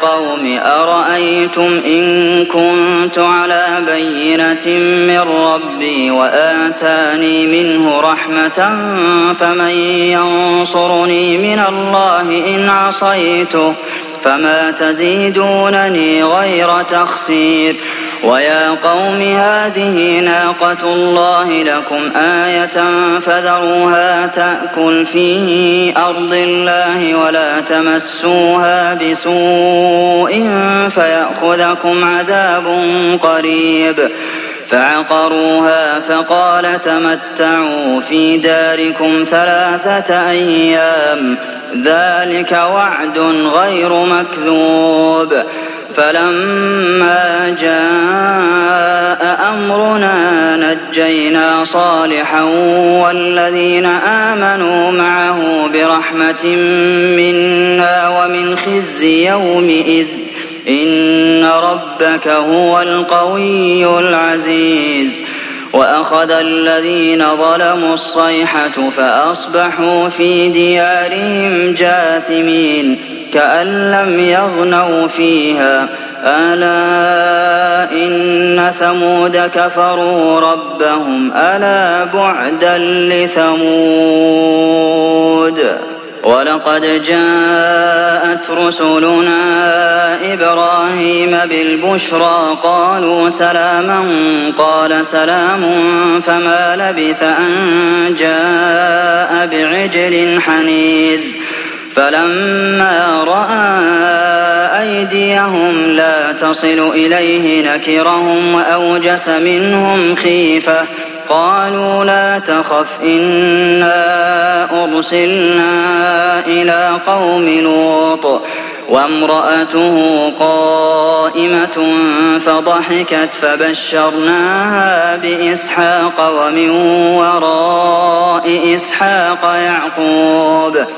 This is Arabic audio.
قوم أرأيتم إن كنت على بينة من ربي وآتاني منه رحمة فمن ينصرني من الله إن عصيته فما تزيدونني غير تخسير ويا قوم هذه ناقة الله لكم آية فذروها تأكل في أرض الله ولا تمسوها بسوء فيأخذكم عذاب قريب فعقروها فقال تمتعوا في داركم 3 أيام ذلك وعد غير مكذوب فلما جاء أمرنا نجينا صالحا والذين آمنوا معه برحمة منا ومن خزي يومئذ إن ربك هو القوي العزيز وأخذ الذين ظلموا الصيحة فأصبحوا في ديارهم جاثمين كأن لم يغنوا فيها ألا إن ثمود كفروا ربهم ألا بعدا لثمود ولقد جاءت رسلنا إبراهيم بالبشرى قالوا سلاما قال سلام فما لبث أن جاء بعجل حنيذ فلما رأى أيديهم لا تصل إليه نكرهم وأوجس منهم خيفة قالوا لا تخف إنا أرسلنا إلى قوم لوط وامرأته قائمة فضحكت فبشرناها بإسحاق ومن وراء إسحاق يعقوب